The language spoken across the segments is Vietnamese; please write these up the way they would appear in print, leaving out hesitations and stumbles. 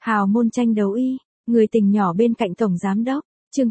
Hào môn tranh đấu y, người tình nhỏ bên cạnh tổng giám đốc, chương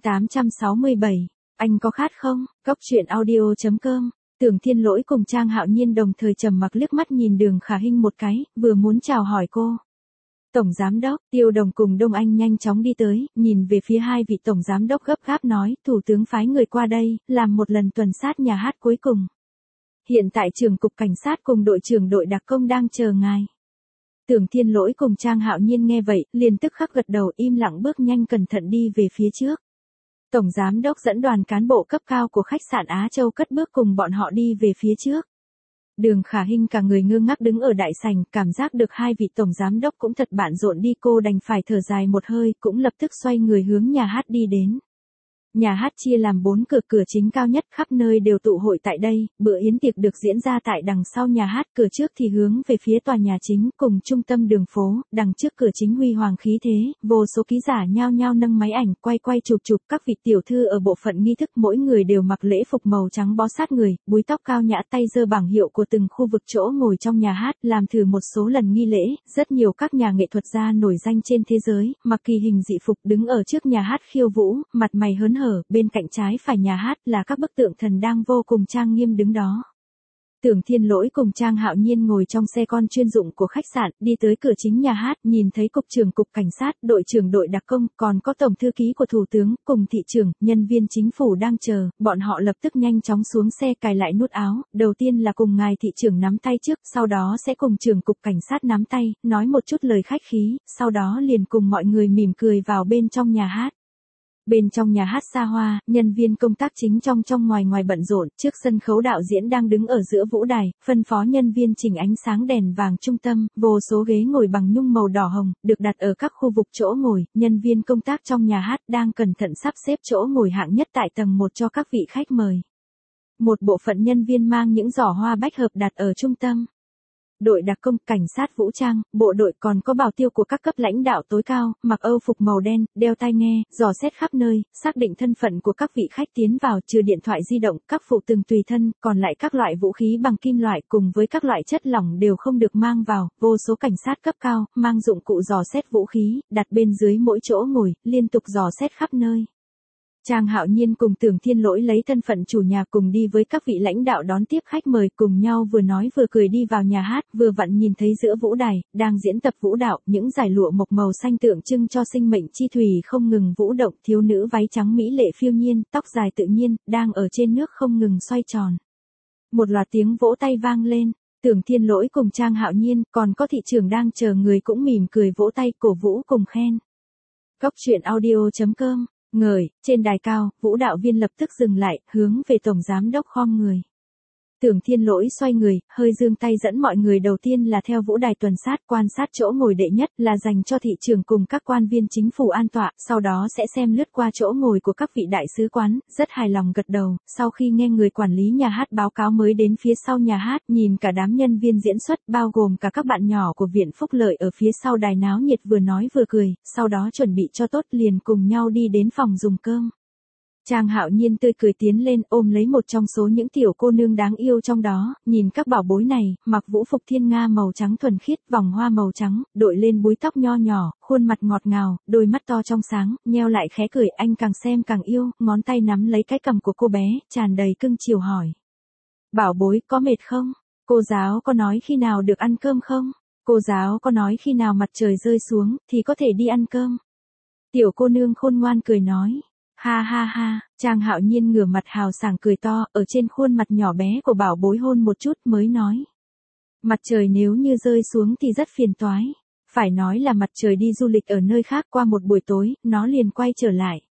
867, anh có khát không? Cóc truyện audio.com. Tưởng Thiên Lỗi cùng Trang Hạo Nhiên đồng thời trầm mặc liếc mắt nhìn Đường Khả Hinh một cái, vừa muốn chào hỏi cô. Tổng giám đốc, Tiêu Đồng cùng Đông Anh nhanh chóng đi tới, nhìn về phía hai vị tổng giám đốc gấp gáp nói, thủ tướng phái người qua đây, làm một lần tuần sát nhà hát cuối cùng. Hiện tại trưởng cục cảnh sát cùng đội trưởng đội đặc công đang chờ ngài. Tưởng Thiên Lỗi cùng Trang Hạo Nhiên nghe vậy, liền tức khắc gật đầu im lặng bước nhanh cẩn thận đi về phía trước. Tổng giám đốc dẫn đoàn cán bộ cấp cao của khách sạn Á Châu cất bước cùng bọn họ đi về phía trước. Đường Khả Hinh cả người ngơ ngác đứng ở đại sảnh, cảm giác được hai vị tổng giám đốc cũng thật bận rộn đi, cô đành phải thở dài một hơi, cũng lập tức xoay người hướng nhà hát đi đến. Nhà hát chia làm 4 cửa, cửa chính cao nhất khắp nơi đều tụ hội tại đây, bữa yến tiệc được diễn ra tại đằng sau nhà hát, cửa trước thì hướng về phía tòa nhà chính cùng trung tâm đường phố, đằng trước cửa chính huy hoàng khí thế, vô số ký giả nhao nhao nâng máy ảnh quay chụp các vị tiểu thư ở bộ phận nghi thức, mỗi người đều mặc lễ phục màu trắng bó sát người, búi tóc cao nhã, tay giơ bảng hiệu của từng khu vực chỗ ngồi trong nhà hát, làm thử một số lần nghi lễ, rất nhiều các nhà nghệ thuật gia nổi danh trên thế giới, mặc kỳ hình dị phục đứng ở trước nhà hát khiêu vũ, mặt mày hớn hở, bên cạnh trái phải nhà hát là các bức tượng thần đang vô cùng trang nghiêm đứng đó. Tưởng Thiên Lỗi cùng Trang Hạo Nhiên ngồi trong xe con chuyên dụng của khách sạn, đi tới cửa chính nhà hát, nhìn thấy cục trưởng cục cảnh sát, đội trưởng đội đặc công, còn có tổng thư ký của thủ tướng, cùng thị trưởng, nhân viên chính phủ đang chờ, bọn họ lập tức nhanh chóng xuống xe cài lại nút áo, đầu tiên là cùng ngài thị trưởng nắm tay trước, sau đó sẽ cùng trưởng cục cảnh sát nắm tay, nói một chút lời khách khí, sau đó liền cùng mọi người mỉm cười vào bên trong nhà hát. Bên trong nhà hát xa hoa, nhân viên công tác chính trong ngoài bận rộn, trước sân khấu đạo diễn đang đứng ở giữa vũ đài, phân phó nhân viên chỉnh ánh sáng đèn vàng trung tâm, vô số ghế ngồi bằng nhung màu đỏ hồng, được đặt ở các khu vực chỗ ngồi, nhân viên công tác trong nhà hát đang cẩn thận sắp xếp chỗ ngồi hạng nhất tại tầng 1 cho các vị khách mời. Một bộ phận nhân viên mang những giỏ hoa bách hợp đặt ở trung tâm. Đội đặc công, cảnh sát vũ trang, bộ đội còn có bảo tiêu của các cấp lãnh đạo tối cao, mặc âu phục màu đen, đeo tai nghe, dò xét khắp nơi, xác định thân phận của các vị khách tiến vào, trừ điện thoại di động, các phụ tùng tùy thân, còn lại các loại vũ khí bằng kim loại cùng với các loại chất lỏng đều không được mang vào, vô số cảnh sát cấp cao, mang dụng cụ dò xét vũ khí, đặt bên dưới mỗi chỗ ngồi, liên tục dò xét khắp nơi. Trang Hạo Nhiên cùng Tưởng Thiên Lỗi lấy thân phận chủ nhà cùng đi với các vị lãnh đạo đón tiếp khách mời, cùng nhau vừa nói vừa cười đi vào nhà hát, vừa vặn nhìn thấy giữa vũ đài, đang diễn tập vũ đạo, những dải lụa mộc màu xanh tượng trưng cho sinh mệnh chi thủy không ngừng vũ động, thiếu nữ váy trắng mỹ lệ phiêu nhiên, tóc dài tự nhiên, đang ở trên nước không ngừng xoay tròn. Một loạt tiếng vỗ tay vang lên, Tưởng Thiên Lỗi cùng Trang Hạo Nhiên, còn có thị trưởng đang chờ người cũng mỉm cười vỗ tay cổ vũ cùng khen. Cóc truyện audio.com. Ngời, trên đài cao, vũ đạo viên lập tức dừng lại, hướng về tổng giám đốc khom người. Tưởng Thiên Lỗi xoay người, hơi giương tay dẫn mọi người, đầu tiên là theo vũ đài tuần sát, quan sát chỗ ngồi đệ nhất là dành cho thị trưởng cùng các quan viên chính phủ an tọa, sau đó sẽ xem lướt qua chỗ ngồi của các vị đại sứ quán, rất hài lòng gật đầu, sau khi nghe người quản lý nhà hát báo cáo mới đến phía sau nhà hát, nhìn cả đám nhân viên diễn xuất, bao gồm cả các bạn nhỏ của Viện Phúc Lợi ở phía sau đài náo nhiệt vừa nói vừa cười, sau đó chuẩn bị cho tốt liền cùng nhau đi đến phòng dùng cơm. Trang Hạo Nhiên tươi cười tiến lên, ôm lấy một trong số những tiểu cô nương đáng yêu trong đó, nhìn các bảo bối này, mặc vũ phục thiên nga màu trắng thuần khiết, vòng hoa màu trắng, đội lên búi tóc nho nhỏ, khuôn mặt ngọt ngào, đôi mắt to trong sáng, nheo lại khẽ cười, anh càng xem càng yêu, ngón tay nắm lấy cái cằm của cô bé, tràn đầy cưng chiều hỏi. Bảo bối, có mệt không? Cô giáo có nói khi nào được ăn cơm không? Cô giáo có nói khi nào mặt trời rơi xuống, thì có thể đi ăn cơm. Tiểu cô nương khôn ngoan cười nói. Ha ha ha, Trang Hạo Nhiên ngửa mặt hào sảng cười to, ở trên khuôn mặt nhỏ bé của bảo bối hôn một chút mới nói. Mặt trời nếu như rơi xuống thì rất phiền toái. Phải nói là mặt trời đi du lịch ở nơi khác qua một buổi tối, nó liền quay trở lại.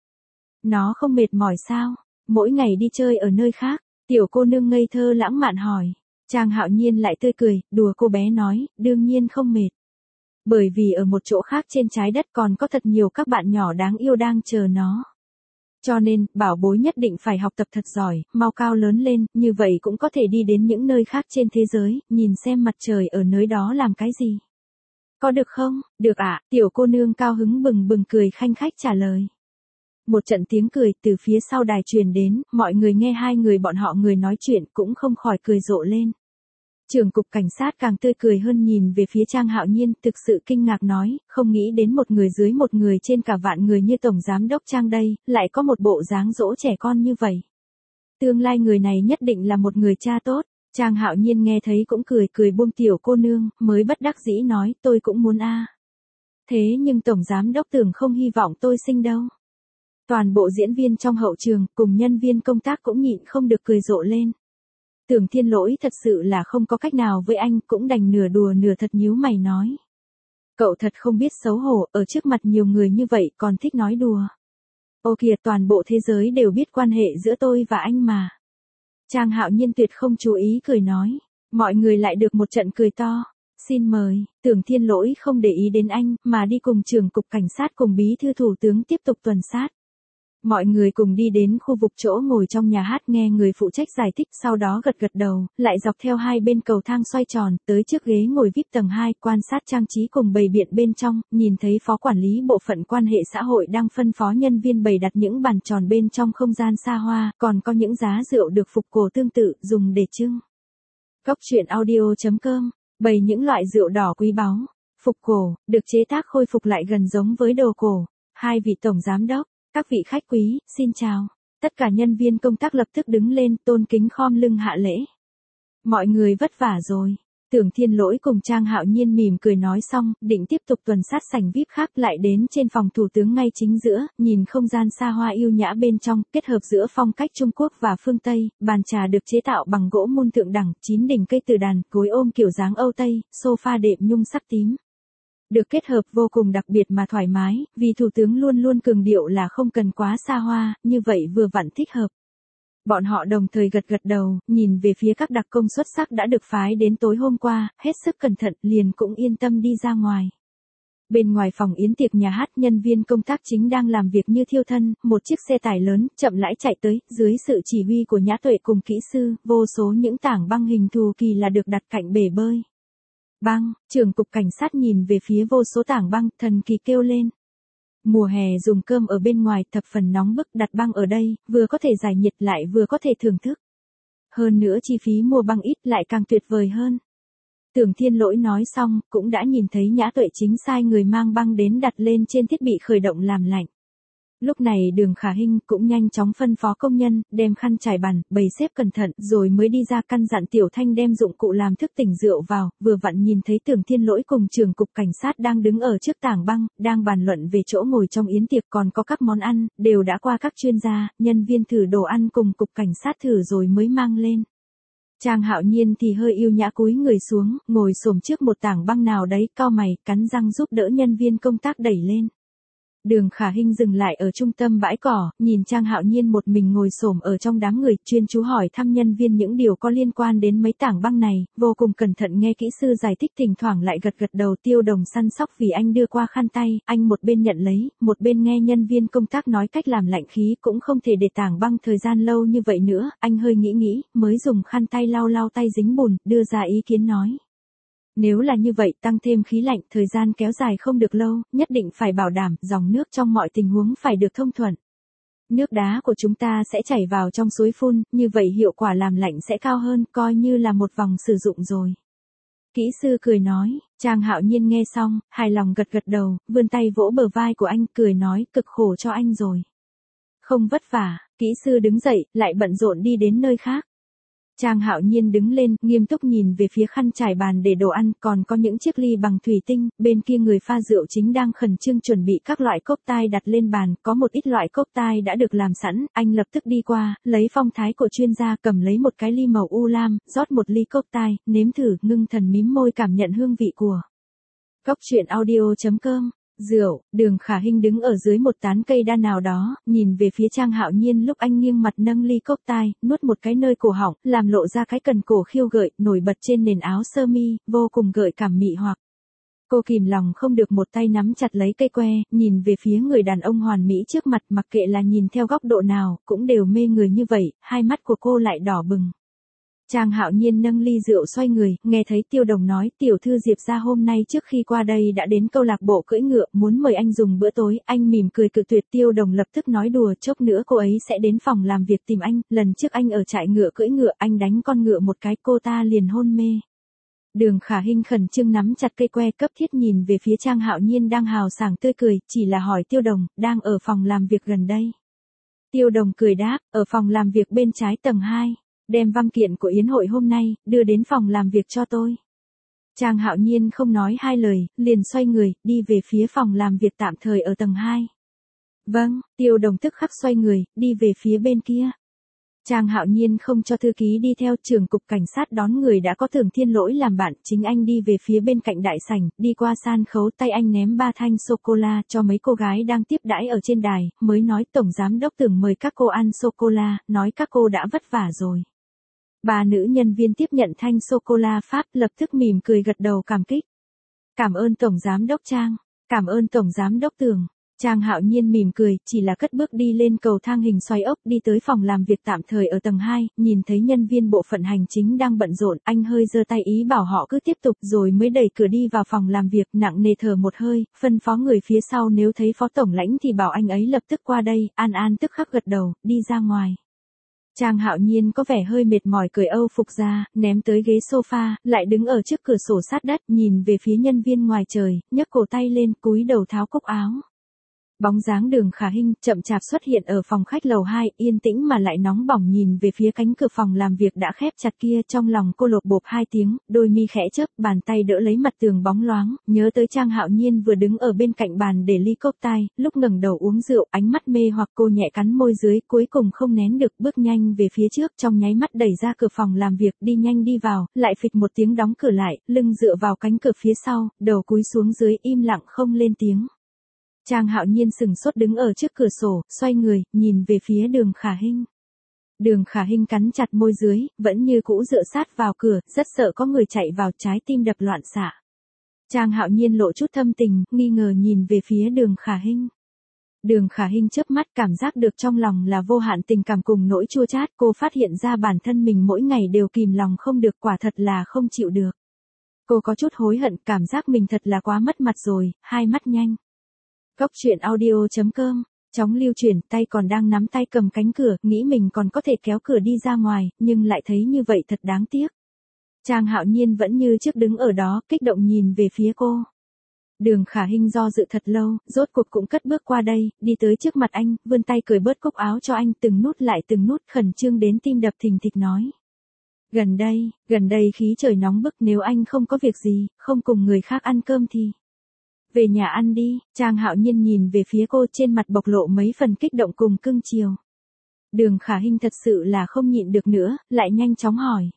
Nó không mệt mỏi sao? Mỗi ngày đi chơi ở nơi khác, tiểu cô nương ngây thơ lãng mạn hỏi. Trang Hạo Nhiên lại tươi cười, đùa cô bé nói, đương nhiên không mệt. Bởi vì ở một chỗ khác trên trái đất còn có thật nhiều các bạn nhỏ đáng yêu đang chờ nó. Cho nên, bảo bối nhất định phải học tập thật giỏi, mau cao lớn lên, như vậy cũng có thể đi đến những nơi khác trên thế giới, nhìn xem mặt trời ở nơi đó làm cái gì. Có được không? Được ạ, tiểu cô nương cao hứng bừng bừng cười khanh khách trả lời. Một trận tiếng cười từ phía sau đài truyền đến, mọi người nghe hai người bọn họ người nói chuyện cũng không khỏi cười rộ lên. Trưởng cục cảnh sát càng tươi cười hơn nhìn về phía Trang Hạo Nhiên, thực sự kinh ngạc nói, không nghĩ đến một người dưới một người trên cả vạn người như Tổng Giám đốc Trang đây, lại có một bộ dáng dỗ trẻ con như vậy. Tương lai người này nhất định là một người cha tốt. Trang Hạo Nhiên nghe thấy cũng cười buông tiểu cô nương, mới bất đắc dĩ nói, tôi cũng muốn a. Thế nhưng Tổng Giám đốc Tưởng không hy vọng tôi sinh đâu. Toàn bộ diễn viên trong hậu trường, cùng nhân viên công tác cũng nhịn không được cười rộ lên. Tưởng Thiên Lỗi thật sự là không có cách nào với anh, cũng đành nửa đùa nửa thật nhíu mày nói. Cậu thật không biết xấu hổ, ở trước mặt nhiều người như vậy còn thích nói đùa. Ô kìa, toàn bộ thế giới đều biết quan hệ giữa tôi và anh mà. Trang Hạo Nhiên tuyệt không chú ý cười nói. Mọi người lại được một trận cười to. Xin mời, Tưởng Thiên Lỗi không để ý đến anh, mà đi cùng trưởng cục cảnh sát cùng bí thư thủ tướng tiếp tục tuần sát. Mọi người cùng đi đến khu vực chỗ ngồi trong nhà hát nghe người phụ trách giải thích, sau đó gật đầu, lại dọc theo hai bên cầu thang xoay tròn, tới trước ghế ngồi VIP tầng 2, quan sát trang trí cùng bày biện bên trong, nhìn thấy phó quản lý bộ phận quan hệ xã hội đang phân phó nhân viên bày đặt những bàn tròn bên trong không gian xa hoa, còn có những giá rượu được phục cổ tương tự, dùng để trưng. Cóc truyện audio.com, bày những loại rượu đỏ quý báu, phục cổ, được chế tác khôi phục lại gần giống với đồ cổ. Hai vị tổng giám đốc, các vị khách quý, xin chào. Tất cả nhân viên công tác lập tức đứng lên, tôn kính khom lưng hạ lễ. Mọi người vất vả rồi. Tưởng Thiên Lỗi cùng Trang Hạo Nhiên mỉm cười nói xong, định tiếp tục tuần sát sảnh VIP khác, lại đến trên phòng thủ tướng ngay chính giữa, nhìn không gian xa hoa yêu nhã bên trong, kết hợp giữa phong cách Trung Quốc và phương Tây, bàn trà được chế tạo bằng gỗ mun thượng đẳng, 9 đỉnh cây từ đàn, gối ôm kiểu dáng Âu Tây, sofa đệm nhung sắc tím. Được kết hợp vô cùng đặc biệt mà thoải mái, vì thủ tướng luôn luôn cường điệu là không cần quá xa hoa, như vậy vừa vặn thích hợp. Bọn họ đồng thời gật đầu, nhìn về phía các đặc công xuất sắc đã được phái đến tối hôm qua, hết sức cẩn thận, liền cũng yên tâm đi ra ngoài. Bên ngoài phòng yến tiệc nhà hát, nhân viên công tác chính đang làm việc như thiêu thân, một chiếc xe tải lớn, chậm rãi chạy tới, dưới sự chỉ huy của Nhã Tuệ cùng kỹ sư, vô số những tảng băng hình thù kỳ là được đặt cạnh bể bơi. Băng, trưởng cục cảnh sát nhìn về phía vô số tảng băng, thần kỳ kêu lên. Mùa hè dùng cơm ở bên ngoài thập phần nóng bức, đặt băng ở đây, vừa có thể giải nhiệt lại vừa có thể thưởng thức. Hơn nữa chi phí mua băng ít lại càng tuyệt vời hơn. Tưởng Thiên Lỗi nói xong, cũng đã nhìn thấy Nhã Tuệ chính sai người mang băng đến đặt lên trên thiết bị khởi động làm lạnh. Lúc này Đường Khả Hinh cũng nhanh chóng phân phó công nhân, đem khăn trải bàn, bày xếp cẩn thận, rồi mới đi ra căn dặn Tiểu Thanh đem dụng cụ làm thức tỉnh rượu vào, vừa vặn nhìn thấy Tưởng Thiên Lỗi cùng trưởng cục cảnh sát đang đứng ở trước tảng băng, đang bàn luận về chỗ ngồi trong yến tiệc, còn có các món ăn, đều đã qua các chuyên gia, nhân viên thử đồ ăn cùng cục cảnh sát thử rồi mới mang lên. Trang Hạo Nhiên thì hơi yêu nhã cúi người xuống, ngồi xổm trước một tảng băng nào đấy, cau mày, cắn răng giúp đỡ nhân viên công tác đẩy lên. Đường Khả Hinh dừng lại ở trung tâm bãi cỏ, nhìn Trang Hạo Nhiên một mình ngồi xổm ở trong đám người, chuyên chú hỏi thăm nhân viên những điều có liên quan đến mấy tảng băng này, vô cùng cẩn thận nghe kỹ sư giải thích, thỉnh thoảng lại gật đầu. Tiêu Đồng săn sóc vì anh đưa qua khăn tay, anh một bên nhận lấy, một bên nghe nhân viên công tác nói cách làm lạnh khí, cũng không thể để tảng băng thời gian lâu như vậy nữa, anh hơi nghĩ, mới dùng khăn tay lau tay dính bùn, đưa ra ý kiến nói. Nếu là như vậy, tăng thêm khí lạnh, thời gian kéo dài không được lâu, nhất định phải bảo đảm, dòng nước trong mọi tình huống phải được thông thuận. Nước đá của chúng ta sẽ chảy vào trong suối phun, như vậy hiệu quả làm lạnh sẽ cao hơn, coi như là một vòng sử dụng rồi. Kỹ sư cười nói, Trang Hạo Nhiên nghe xong, hài lòng gật đầu, vươn tay vỗ bờ vai của anh, cười nói, cực khổ cho anh rồi. Không vất vả, kỹ sư đứng dậy, lại bận rộn đi đến nơi khác. Trang Hạo Nhiên đứng lên, nghiêm túc nhìn về phía khăn trải bàn để đồ ăn, còn có những chiếc ly bằng thủy tinh, bên kia người pha rượu chính đang khẩn trương chuẩn bị các loại cốc tai đặt lên bàn, có một ít loại cốc tai đã được làm sẵn, anh lập tức đi qua, lấy phong thái của chuyên gia, cầm lấy một cái ly màu u lam, rót một ly cốc tai, nếm thử, ngưng thần mím môi cảm nhận hương vị của. Cóc truyện audio.com. Rượu, Đường Khả Hinh đứng ở dưới một tán cây đa nào đó, nhìn về phía Trang Hạo Nhiên lúc anh nghiêng mặt nâng ly cốc tai, nuốt một cái nơi cổ họng, làm lộ ra cái cần cổ khiêu gợi, nổi bật trên nền áo sơ mi, vô cùng gợi cảm mị hoặc. Cô kìm lòng không được một tay nắm chặt lấy cây que, nhìn về phía người đàn ông hoàn mỹ trước mặt, mặc kệ là nhìn theo góc độ nào, cũng đều mê người như vậy, hai mắt của cô lại đỏ bừng. Trang Hạo Nhiên nâng ly rượu xoay người, nghe thấy Tiêu Đồng nói, tiểu thư Diệp gia hôm nay trước khi qua đây đã đến câu lạc bộ cưỡi ngựa, muốn mời anh dùng bữa tối, anh mỉm cười cự tuyệt. Tiêu Đồng lập tức nói đùa, chốc nữa cô ấy sẽ đến phòng làm việc tìm anh, lần trước anh ở trại ngựa cưỡi ngựa, anh đánh con ngựa một cái, cô ta liền hôn mê. Đường Khả Hinh khẩn trương nắm chặt cây que cấp thiết nhìn về phía Trang Hạo Nhiên đang hào sảng tươi cười, chỉ là hỏi Tiêu Đồng, đang ở phòng làm việc gần đây. Tiêu Đồng cười đáp, ở phòng làm việc bên trái tầng 2, đem văn kiện của yến hội hôm nay, đưa đến phòng làm việc cho tôi. Trang Hạo Nhiên không nói hai lời, liền xoay người, đi về phía phòng làm việc tạm thời ở tầng 2. Vâng, Tiêu Đồng tức khắc xoay người, đi về phía bên kia. Trang Hạo Nhiên không cho thư ký đi theo, trưởng cục cảnh sát đón người đã có Tưởng Thiên Lỗi làm bạn, chính anh đi về phía bên cạnh đại sảnh, đi qua san khấu, tay anh ném 3 thanh sô-cô-la cho mấy cô gái đang tiếp đãi ở trên đài, mới nói Tổng Giám Đốc Tưởng mời các cô ăn sô-cô-la, nói các cô đã vất vả rồi. 3 nữ nhân viên tiếp nhận thanh sô-cô-la Pháp, lập tức mỉm cười gật đầu cảm kích. Cảm ơn Tổng Giám Đốc Trang, cảm ơn Tổng Giám Đốc Tưởng. Trang Hạo Nhiên mỉm cười, chỉ là cất bước đi lên cầu thang hình xoay ốc, đi tới phòng làm việc tạm thời ở tầng 2, nhìn thấy nhân viên bộ phận hành chính đang bận rộn, anh hơi giơ tay ý bảo họ cứ tiếp tục, rồi mới đẩy cửa đi vào phòng làm việc, nặng nề thở một hơi, phân phó người phía sau nếu thấy phó tổng lãnh thì bảo anh ấy lập tức qua đây. An An tức khắc gật đầu, đi ra ngoài. Trang Hạo Nhiên có vẻ hơi mệt mỏi, cởi âu phục ra, ném tới ghế sofa, lại đứng ở trước cửa sổ sát đất, nhìn về phía nhân viên ngoài trời, nhấc cổ tay lên, cúi đầu tháo cúc áo. Bóng dáng Đường Khả Hinh chậm chạp xuất hiện ở phòng khách lầu 2, yên tĩnh mà lại nóng bỏng nhìn về phía cánh cửa phòng làm việc đã khép chặt kia, trong lòng cô lột bột 2 tiếng, đôi mi khẽ chớp, bàn tay đỡ lấy mặt tường bóng loáng, nhớ tới Trang Hạo Nhiên vừa đứng ở bên cạnh bàn để ly cốc tai, lúc ngẩng đầu uống rượu, ánh mắt mê hoặc, cô nhẹ cắn môi dưới, cuối cùng không nén được, bước nhanh về phía trước, trong nháy mắt đẩy ra cửa phòng làm việc, đi nhanh đi vào, lại phịch một tiếng đóng cửa lại, lưng dựa vào cánh cửa phía sau, đầu cúi xuống dưới, im lặng không lên tiếng. Trang Hạo Nhiên sừng sốt đứng ở trước cửa sổ, xoay người, nhìn về phía Đường Khả Hinh. Đường Khả Hinh cắn chặt môi dưới, vẫn như cũ dựa sát vào cửa, rất sợ có người chạy vào, trái tim đập loạn xạ. Trang Hạo Nhiên lộ chút thâm tình, nghi ngờ nhìn về phía Đường Khả Hinh. Đường Khả Hinh chớp mắt, cảm giác được trong lòng là vô hạn tình cảm cùng nỗi chua chát, cô phát hiện ra bản thân mình mỗi ngày đều kìm lòng không được, quả thật là không chịu được. Cô có chút hối hận, cảm giác mình thật là quá mất mặt rồi, hai mắt nhanh. Góc truyện audio.com, chóng lưu chuyển, tay còn đang nắm tay cầm cánh cửa, nghĩ mình còn có thể kéo cửa đi ra ngoài, nhưng lại thấy như vậy thật đáng tiếc. Trang Hạo Nhiên vẫn như trước đứng ở đó, kích động nhìn về phía cô. Đường Khả Hinh do dự thật lâu, rốt cuộc cũng cất bước qua đây, đi tới trước mặt anh, vươn tay cởi bớt cúc áo cho anh, từng nút lại từng nút, khẩn trương đến tim đập thình thịch nói. Gần đây khí trời nóng bức, nếu anh không có việc gì, không cùng người khác ăn cơm thì về nhà ăn đi. Trang Hạo Nhiên nhìn về phía cô, trên mặt bộc lộ mấy phần kích động cùng cưng chiều. Đường Khả Hinh thật sự là không nhịn được nữa, lại nhanh chóng hỏi.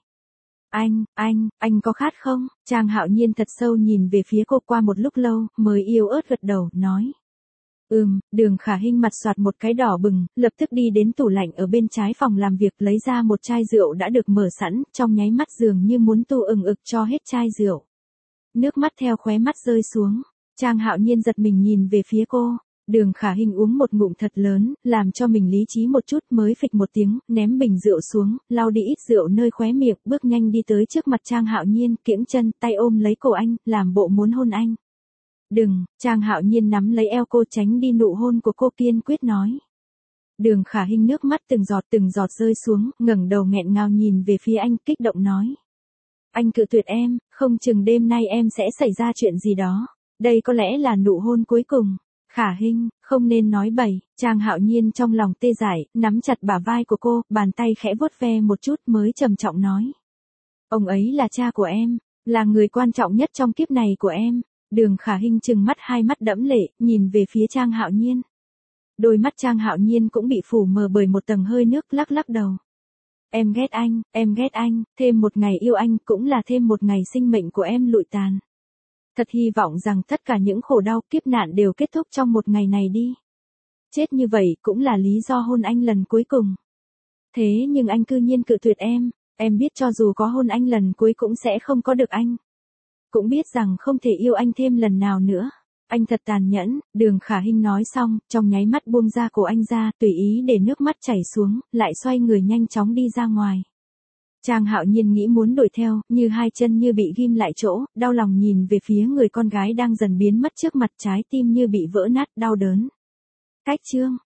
Anh có khát không? Trang Hạo Nhiên thật sâu nhìn về phía cô, qua một lúc lâu, mới yếu ớt gật đầu, nói. Đường Khả Hinh mặt xoạt một cái đỏ bừng, lập tức đi đến tủ lạnh ở bên trái phòng làm việc, lấy ra một chai rượu đã được mở sẵn, trong nháy mắt dường như muốn tu ừng ực cho hết chai rượu. Nước mắt theo khóe mắt rơi xuống. Trang Hạo Nhiên giật mình nhìn về phía cô. Đường Khả Hinh uống một ngụm thật lớn, làm cho mình lý trí một chút, mới phịch một tiếng, ném bình rượu xuống, lau đi ít rượu nơi khóe miệng, bước nhanh đi tới trước mặt Trang Hạo Nhiên, kiễng chân, tay ôm lấy cổ anh, làm bộ muốn hôn anh. Đừng, Trang Hạo Nhiên nắm lấy eo cô, tránh đi nụ hôn của cô, kiên quyết nói. Đường Khả Hinh nước mắt từng giọt rơi xuống, ngẩng đầu nghẹn ngào nhìn về phía anh, kích động nói. Anh cự tuyệt em, không chừng đêm nay em sẽ xảy ra chuyện gì đó. Đây có lẽ là nụ hôn cuối cùng. Khả Hinh, không nên nói bậy. Trang Hạo Nhiên trong lòng tê dại, nắm chặt bả vai của cô, bàn tay khẽ vuốt ve một chút mới trầm trọng nói. Ông ấy là cha của em, là người quan trọng nhất trong kiếp này của em. Đường Khả Hinh trừng mắt, hai mắt đẫm lệ, nhìn về phía Trang Hạo Nhiên. Đôi mắt Trang Hạo Nhiên cũng bị phủ mờ bởi một tầng hơi nước, lắc lắc đầu. Em ghét anh, thêm một ngày yêu anh cũng là thêm một ngày sinh mệnh của em lụi tàn. Thật hy vọng rằng tất cả những khổ đau kiếp nạn đều kết thúc trong một ngày này đi. Chết như vậy cũng là lý do hôn anh lần cuối cùng. Thế nhưng anh cư nhiên cự tuyệt em biết cho dù có hôn anh lần cuối cũng sẽ không có được anh. Cũng biết rằng không thể yêu anh thêm lần nào nữa. Anh thật tàn nhẫn. Đường Khả Hinh nói xong, trong nháy mắt buông ra cổ anh ra, tùy ý để nước mắt chảy xuống, lại xoay người nhanh chóng đi ra ngoài. Trang Hạo Nhiên nghĩ muốn đuổi theo, như hai chân như bị ghim lại chỗ, đau lòng nhìn về phía người con gái đang dần biến mất trước mặt, trái tim như bị vỡ nát, đau đớn. Cách chương